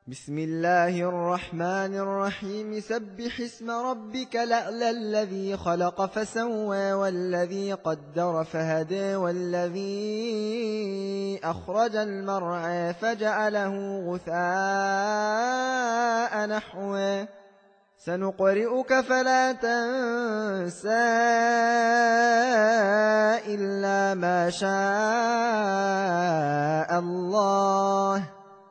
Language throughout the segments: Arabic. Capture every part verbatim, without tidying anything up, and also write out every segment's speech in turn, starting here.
بسم الله الرحمن الرحيم سبح اسم ربك الأعلى الذي خلق فسوى والذي قدر فهدى والذي أخرج المرعى فجعله غثاء نحوا سنقرئك فلا تنسى إلا ما شاء الله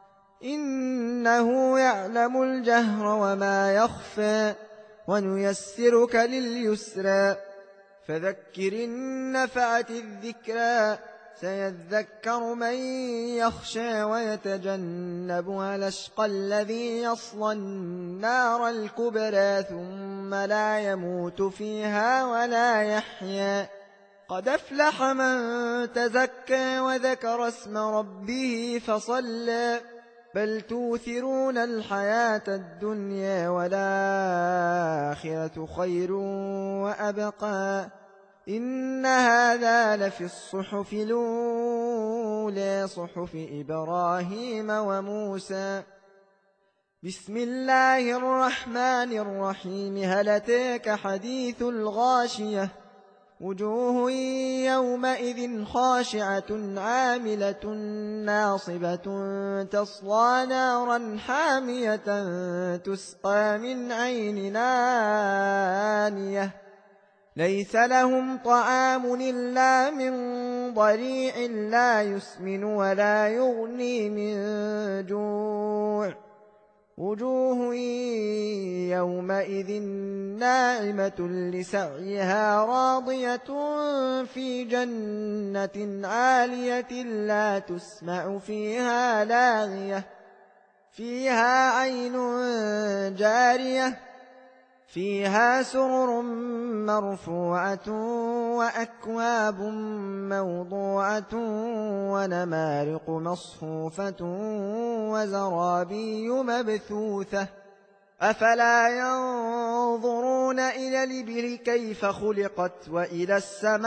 إنه يعلم الجهر وما يخفى ونيسرك لليسرى فذكر إن نفعت الذكرى سيذكر من يخشى ويتجنبها الأشقى الذي يصلى النار الكبرى ثم لا يموت فيها ولا يحيا قد أفلح من تزكى وذكر اسم ربه فصلى بل توثرون الحياة الدنيا والآخرة خير وأبقى إن هذا لفي الصحف الأولى صحف إبراهيم وموسى بسم الله الرحمن الرحيم هل أتاك حديث الغاشية وجوه يومئذ خاشعة عاملة ناصبة تصلى نارا حامية تسقى من عين آنية ليس لهم طعام إلا من ضريع لا يسمن ولا يغني من جوع وجوه يومئذ ناعمة لسعيها راضية في جنة عالية لا تسمع فيها لاغية فيها عين جارية فيها سرر مرفوعة وأكواب موضوعة ونمارق مصفوفة وزرابي مبثوثة أفلا ينظرون إلى الإبل كيف خلقت وإلى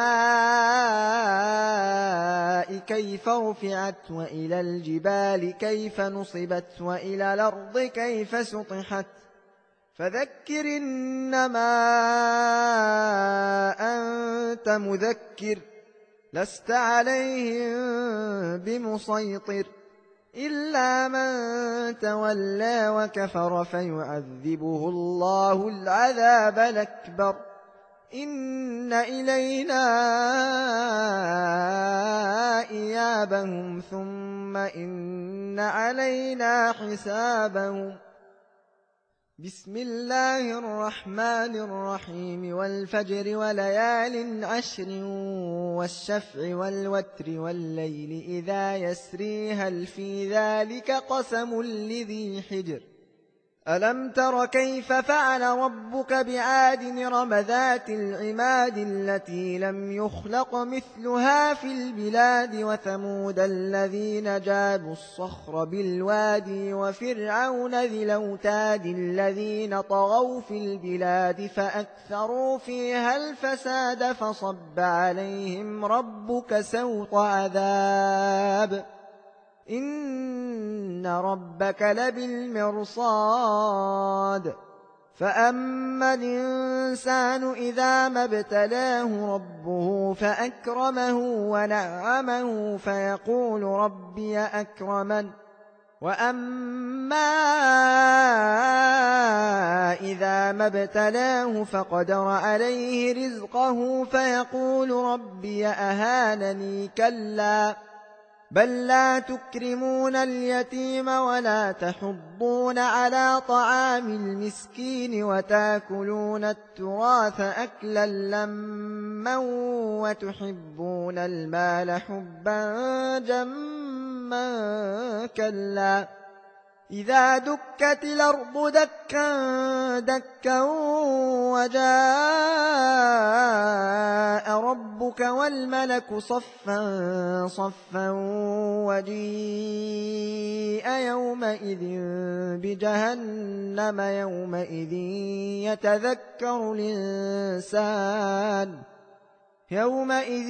السماء كيف رفعت وإلى الجبال كيف نصبت وإلى الأرض كيف سطحت فذكر إنما أنت مذكر لست عليهم بمسيطر إلا من تولى وكفر فيعذبه الله العذاب الأكبر إن إلينا إيابهم ثم إن علينا حسابهم بسم الله الرحمن الرحيم والفجر وليال عشر والشفع والوتر والليل إذا يسري هل في ذلك قسم لذي حجر ألم تر كيف فعل ربك بعاد إرم ذات العماد التي لم يخلق مثلها في البلاد وثمود الذين جابوا الصخر بالوادي وفرعون ذي الأوتاد الذين طغوا في البلاد فأكثروا فيها الفساد فصب عليهم ربك سوط عذاب إن ربك لبالمرصاد فأما الإنسان إذا ما ابتلاه ربه فأكرمه ونعمه فيقول ربي أكرمن وأما إذا ما ابتلاه فقدر عليه رزقه فيقول ربي أهانني كلا بل لا تكرمون اليتيم ولا تحضون على طعام المسكين وتاكلون التراث أكلا لما وتحبون المال حبا جما كلا إذا دكت الأرض دكا دكا وجاء ربك والملك صفا صفا وجيء يومئذ بجهنم يومئذ يتذكر الإنسان يومئذ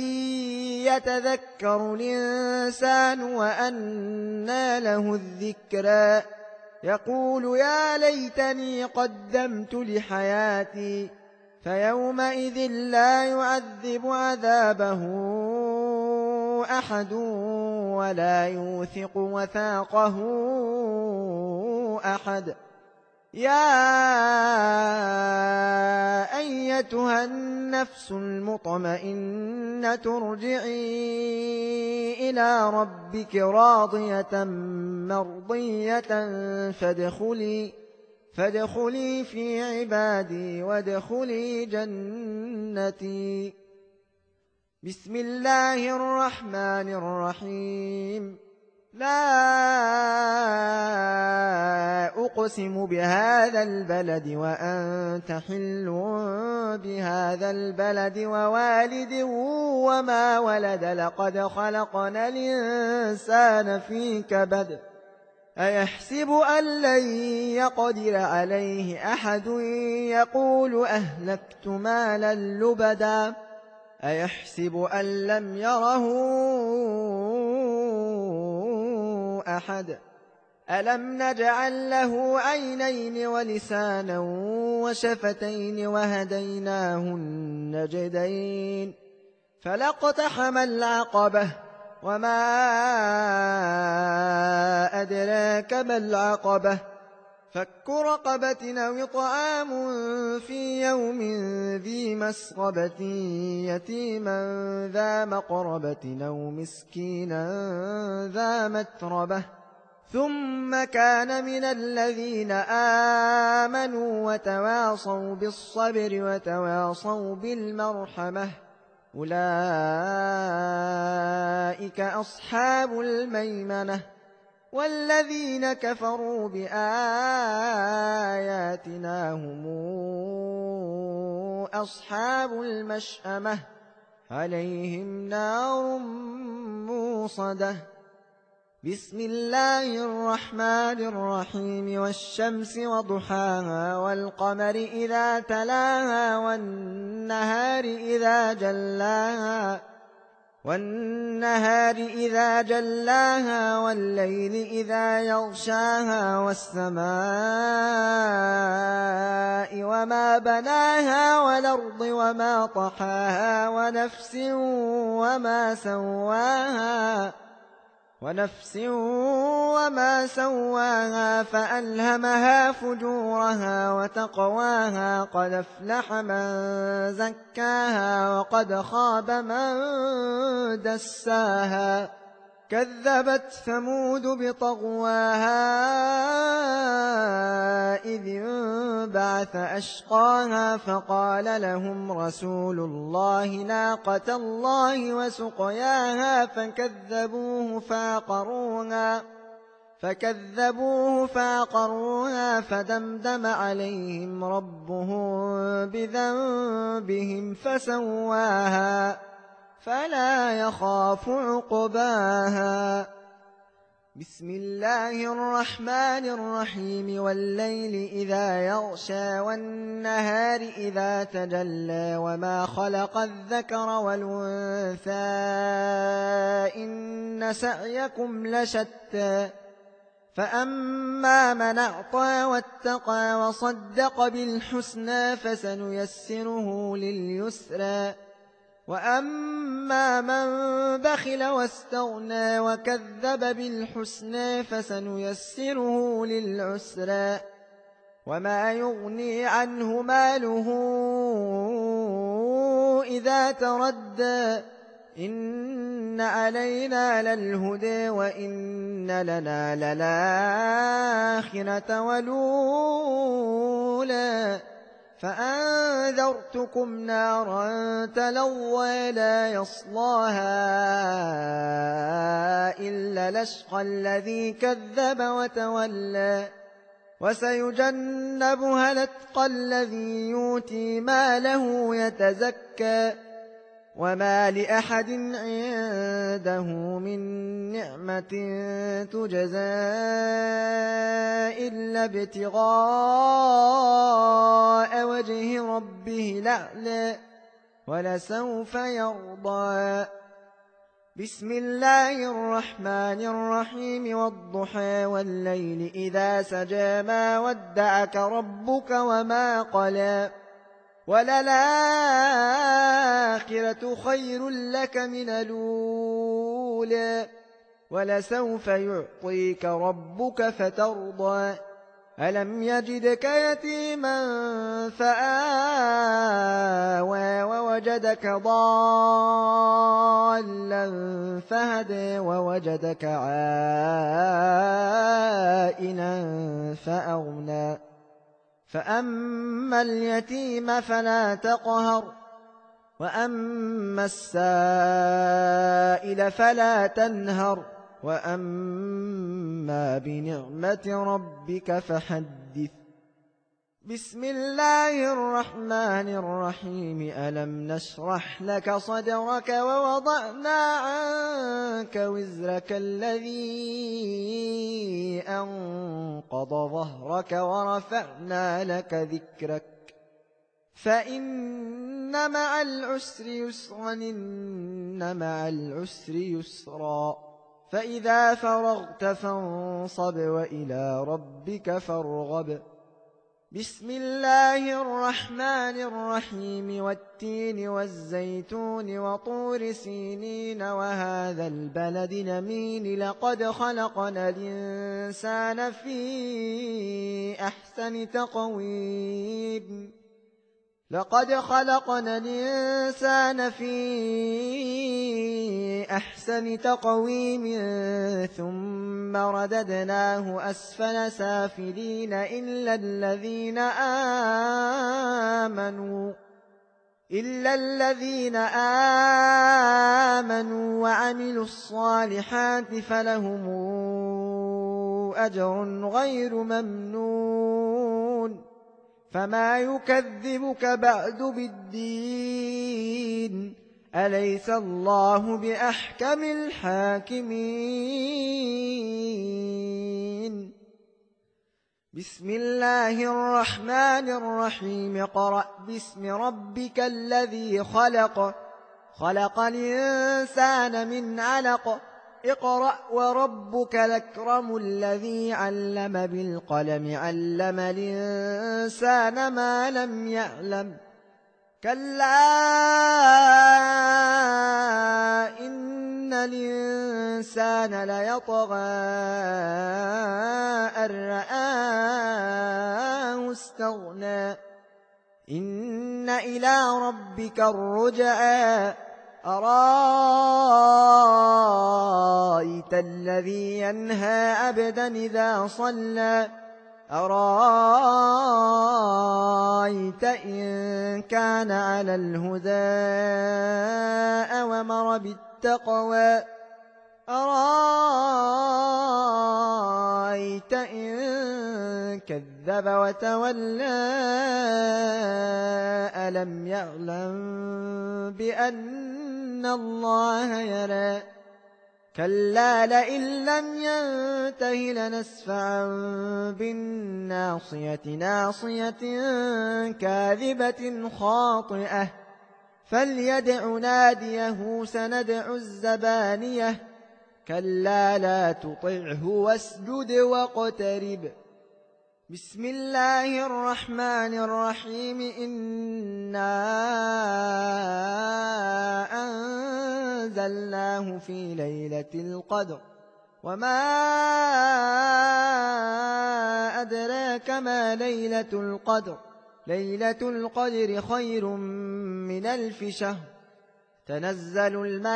يتذكر الإنسان وأنى له الذكرى يقول يا ليتني قدمت لحياتي فيومئذ لا يعذب عذابه أحد ولا يوثق وثاقه أحد. يا أيتها النفس المطمئنة ارجعي إلى ربك راضية مرضية فادخلي فادخلي في عبادي وادخلي جنتي. بسم الله الرحمن الرحيم. لا أقسم بهذا البلد وأنت حل بهذا البلد ووالد وما ولد لقد خلقنا الإنسان في كبد أيحسب أن لن يقدر عليه أحد يقول أهلكت مالا لبدا أيحسب أن لم يره أحد ألم نجعل له عينين ولسانا وشفتين وهديناه النجدين فلاقتحم العقبة وما أدراك ما العقبة فك رقبة أو إطعام في يوم ذي مسغبة يتيما ذا مقربة أو مسكينا ذا متربة ثم كان من الذين آمنوا وتواصوا بالصبر وتواصوا بالمرحمة أولئك أصحاب الميمنة. والذين كفروا بآياتنا هم أصحاب المشأمة عليهم نار موصدة. بسم الله الرحمن الرحيم. والشمس وضحاها والقمر إذا تلاها والنهار إذا جلاها والنهار إذا جلاها والليل إذا يغشاها والسماء وما بناها والأرض وما طحاها ونفس وما سواها ونفس وما سواها فألهمها فجورها وتقواها قد أفلح من زكاها وقد خاب من دساها كذبت ثمود بطغواها إذ انبعث أشقاها فقال لهم رسول الله ناقة الله وسقياها فكذبوه فعقروها فكذبوه فعقروها فدمدم عليهم ربهم بذنبهم فسواها فلا يخاف عقباها. بسم الله الرحمن الرحيم. والليل إذا يغشى والنهار إذا تجلى وما خلق الذكر والأنثى إن سعيكم لشتى فأما من أعطى واتقى وصدق بالحسنى فسنيسره لليسرى وأما من بخل واستغنى وكذب بالحسنى فسنيسره للعسرى وما يغني عنه ماله إذا تردى إن علينا للهدى وإن لنا للآخرة والأولى فأنذرتكم نارا تلظى لا يصلاها إلا الأشقى الذي كذب وتولى وسيجنبها الأتقى الذي يؤتي ماله يتزكى وما لأحد عنده من نعمة تجزى إلا ابتغاء وجه ربه الأعلى ولسوف يرضى. بسم الله الرحمن الرحيم والضحى والليل إذا سجى ما ودعك ربك وما قلى وللآخرة خير لك من الأولى ولسوف يعطيك ربك فترضى ألم يجدك يتيما فآوى ووجدك ضالا فهدى ووجدك عائلا فأغنى فأما اليتيم فلا تقهر وأما السائل فلا تنهر وأما بنعمة ربك فحدث بسم الله الرحمن الرحيم ألم نشرح لك صدرك ووضعنا عنك وزرك الذي أنقض ظهرك ورفعنا لك ذكرك فإن مع العسر يسرا إن مع العسر يسرا فإذا فرغت فانصب وإلى ربك فارغب بسم الله الرحمن الرحيم والتين والزيتون وطور سينين وهذا البلد الأمين لقد خلقنا الإنسان في أحسن تقويم لقد خلقنا الإنسان في أحسن تقويم ثم رددناه أسفل سافلين إلا الذين آمنوا إلا الذين آمنوا وعملوا الصالحات فلهم أجر غير ممنون فما يكذبك بعد بالدين أليس الله بأحكم الحاكمين بسم الله الرحمن الرحيم اقرأ باسم ربك الذي خلق خلق الإنسان من علق اقرأ وربك الأكرم الذي علم بالقلم علم الإنسان ما لم يعلم كلا إن الإنسان ليطغى أن رآه استغنى إن إلى ربك الرجعى أرأيت الذي ينهى عبدا إذا صلى أرأيت إن كان على الهدى أوامر بالتقوى أرأيت إن كذب وتولى ألم يعلم بأن الله يرى كلا لئن لم ينته لنسفعا بالناصية ناصية كاذبة خاطئة فليدع ناديه سندع الزبانية كلا لا تطعه واسجد واقترب بسم الله الرحمن الرحيم إنا أنزلناه في ليلة القدر وما أدراك ما ليلة القدر ليلة القدر خير من ألف شهر تنزل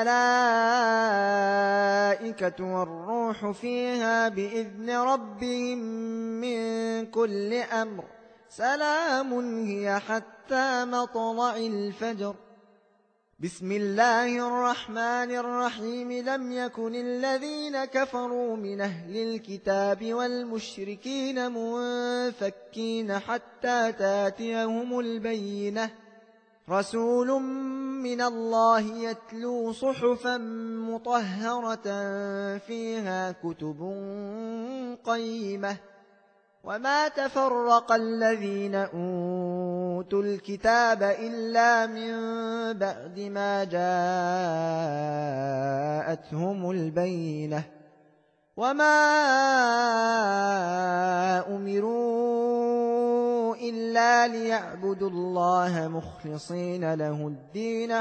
الملائكة والروح فيها بإذن ربهم من كل أمر سلام هي حتى مطلع الفجر بسم الله الرحمن الرحيم لم يكن الذين كفروا من أهل الكتاب والمشركين منفكين حتى تاتيهم البينة رسول من الله يتلو صحفا مطهرة فيها كتب قيمة وما تفرق الذين أوتوا أوتوا الكتاب إلا من بعد ما جاءتهم البينة وما أمروا إلا ليعبدوا الله مخلصين له الدين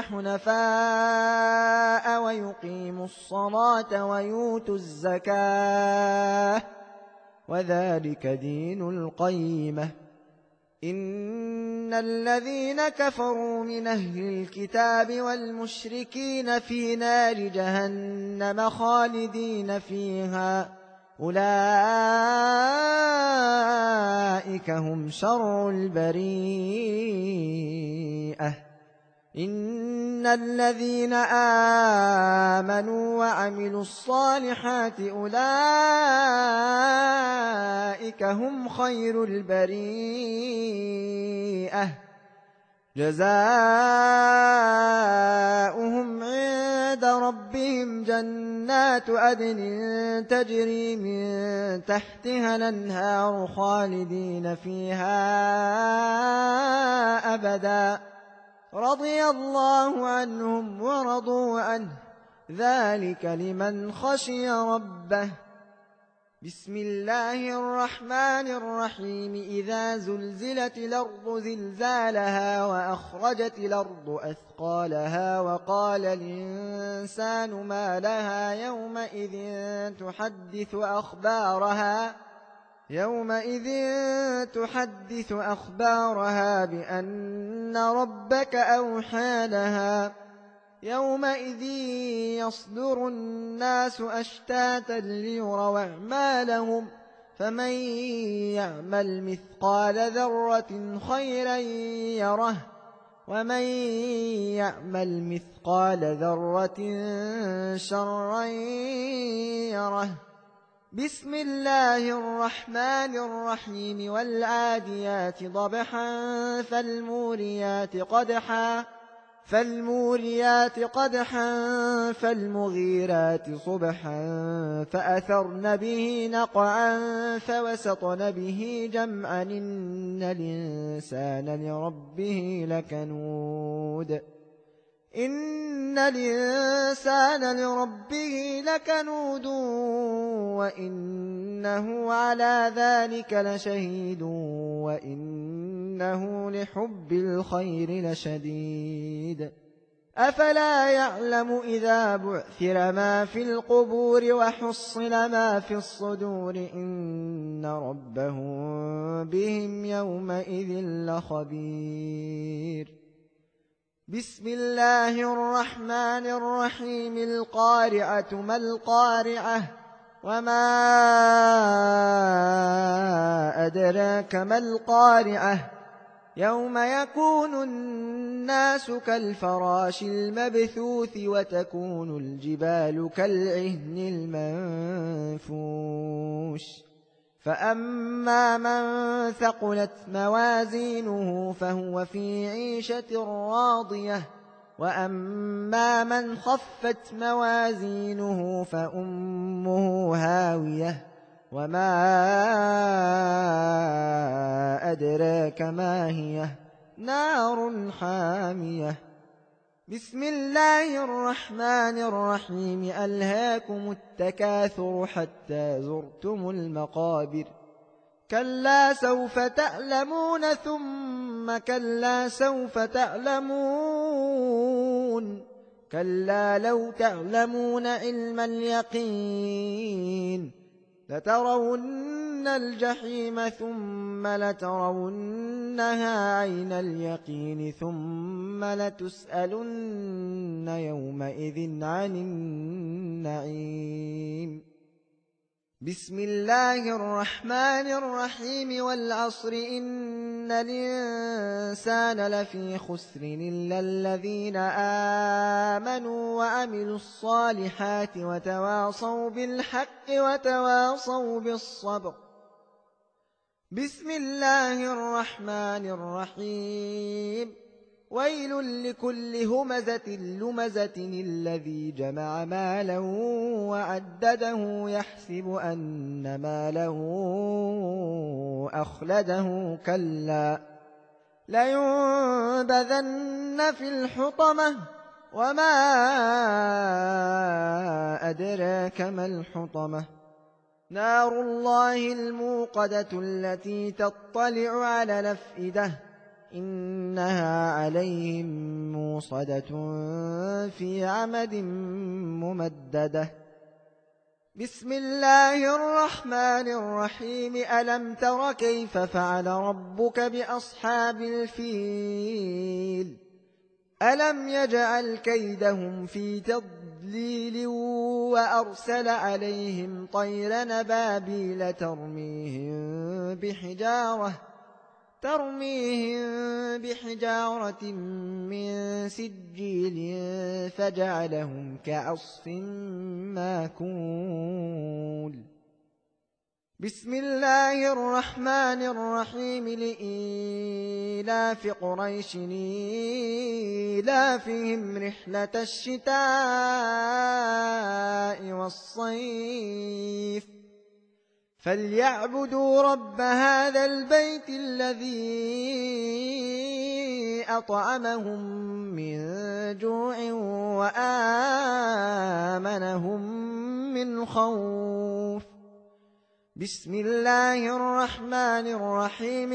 حنفاء ويقيموا الصلاة ويؤتوا الزكاة وذلك دين القيمة إن الذين كفروا من أهل الكتاب والمشركين في نار جهنم خالدين فيها أولئك هم شر البريئة إن الذين آمنوا وعملوا الصالحات أولئك هم خير البريئة جزاؤهم عند ربهم جنات عدن تجري من تحتها الأنهار خالدين فيها أبدا رضي الله عنهم ورضوا عنه ذلك لمن خشي ربه بسم الله الرحمن الرحيم إذا زلزلت الأرض زلزالها وأخرجت الأرض أثقالها وقال الإنسان ما لها يومئذ تحدث أخبارها يومئذ تحدث أخبارها بأن ربك أوحى لها يومئذ يصدر الناس أشتاتا ليروا أعمالهم فمن يعمل مثقال ذرة خيرا يره ومن يعمل مثقال ذرة شرا يره بسم الله الرحمن الرحيم والعاديات ضبحا فالموريات قدحا فالموريات قدحا فالمغيرات صبحا فأثرن به نقعا فوسطن به جمعا إن الإنسان لربه لكنود إن الإنسان لربه لكنود وإنه على ذلك لشهيد وإنه لحب الخير لشديد أفلا يعلم إذا بعثر ما في القبور وحصل ما في الصدور إن ربهم بهم يومئذ لخبير بسم الله الرحمن الرحيم القارعة ما القارعة وما أدراك ما القارعة يوم يكون الناس كالفراش المبثوث وتكون الجبال كالعهن المنفوش فأما من ثقلت موازينه فهو في عيشة راضية وأما من خفت موازينه فأمه هاوية وما أدراك ما هي نار حامية بسم الله الرحمن الرحيم ألهاكم التكاثر حتى زرتم المقابر كلا سوف تعلمون ثم كلا سوف تعلمون كلا لو تعلمون علم اليقين لترون الجحيم ثم لترونها عين اليقين ثم لتسألن يومئذ عن النعيم بسم الله الرحمن الرحيم والعصر إن الإنسان لفي خسر إلا الذين آمنوا وعملوا الصالحات وتواصوا بالحق وتواصوا بالصبر بسم الله الرحمن الرحيم ويل لكل همزة لمزة الذي جمع ماله وعدده يحسب أن ماله أخلده كلا لينبذن في الحطمة وما أدراك ما الحطمة نار الله الموقدة التي تطلع على الأفئدة إنها عليهم موصدة في عمد ممددة بسم الله الرحمن الرحيم ألم تر كيف فعل ربك بأصحاب الفيل ألم يجعل كيدهم في تضليل وأرسل عليهم طيرا نبابيل ترميهم بحجارة ترميهم بحجارة من سجيل فجعلهم كعصف ماكول بسم الله الرحمن الرحيم لإيلاف قريش إيلافهم رحلة الشتاء والصيف فليعبدوا رب هذا البيت الذي أطعمهم من جوع وآمنهم من خوف بسم الله الرحمن الرحيم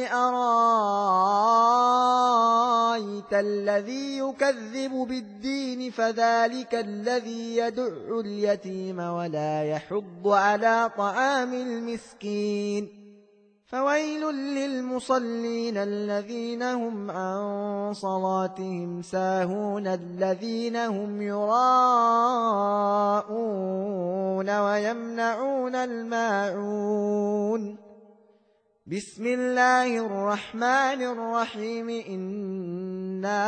أرايت الذي يكذب بالدين فذلك الذي يدع اليتيم ولا يحض على طعام المسكين فويل للمصلين الذين هم عن صلاتهم ساهون الذين هم يراءون ويمنعون الماعون بسم الله الرحمن الرحيم إنا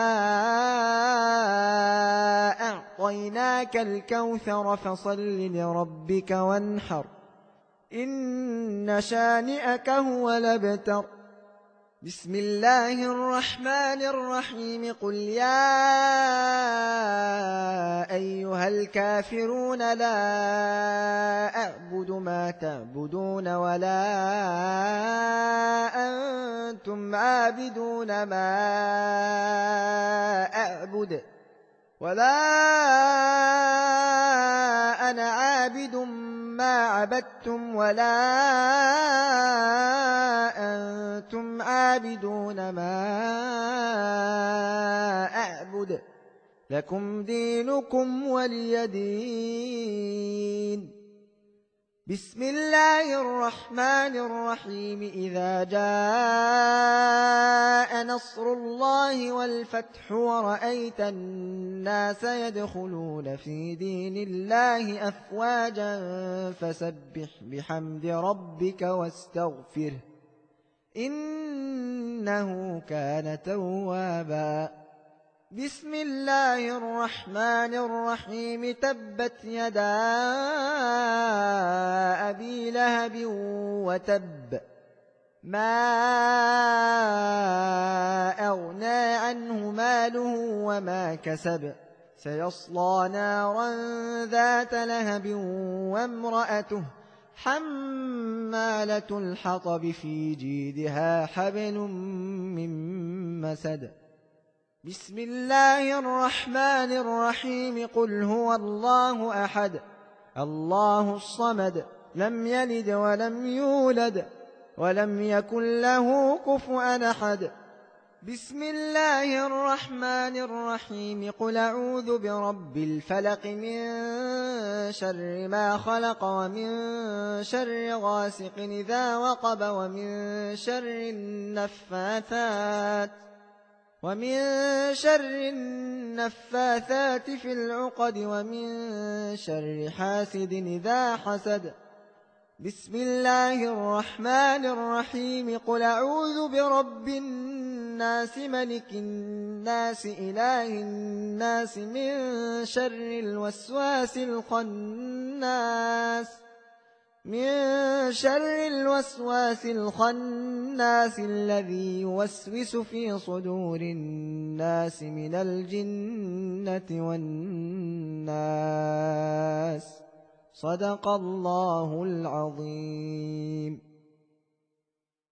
أعطيناك الكوثر فصل لربك وانحر إن شانئك هو الأبتر بسم الله الرحمن الرحيم قل يا أيها الكافرون لا أعبد ما تعبدون ولا أنتم عابدون ما أعبد ولا أنا عابد ما عبدتم ولا أنتم عابدون ما أعبد لكم دينكم ولي دين بسم الله الرحمن الرحيم إذا جاء نصر الله والفتح ورأيت الناس يدخلون في دين الله أفواجا فسبح بحمد ربك واستغفره إنه كان توابا بسم الله الرحمن الرحيم تبت يدا أبي لهب وتب ما أغنى عنه ماله وما كسب سيصلى نارا ذات لهب وامرأته حمالة الحطب في جيدها حبل من مسد بسم الله الرحمن الرحيم قل هو الله أحد الله الصمد لم يلد ولم يولد ولم يكن له كفوا أحد بسم الله الرحمن الرحيم قل أعوذ برب الفلق من شر ما خلق ومن شر غاسق إذا وقب ومن شر النفاثات ومن شر النفاثات في العقد ومن شر حاسد إذا حسد بسم الله الرحمن الرحيم قل أعوذ برب الناس ملك الناس إله الناس من شر الوسواس الخناس من شر الوسواس الخناس الذي يوسوس في صدور الناس من الجنة والناس صدق الله العظيم.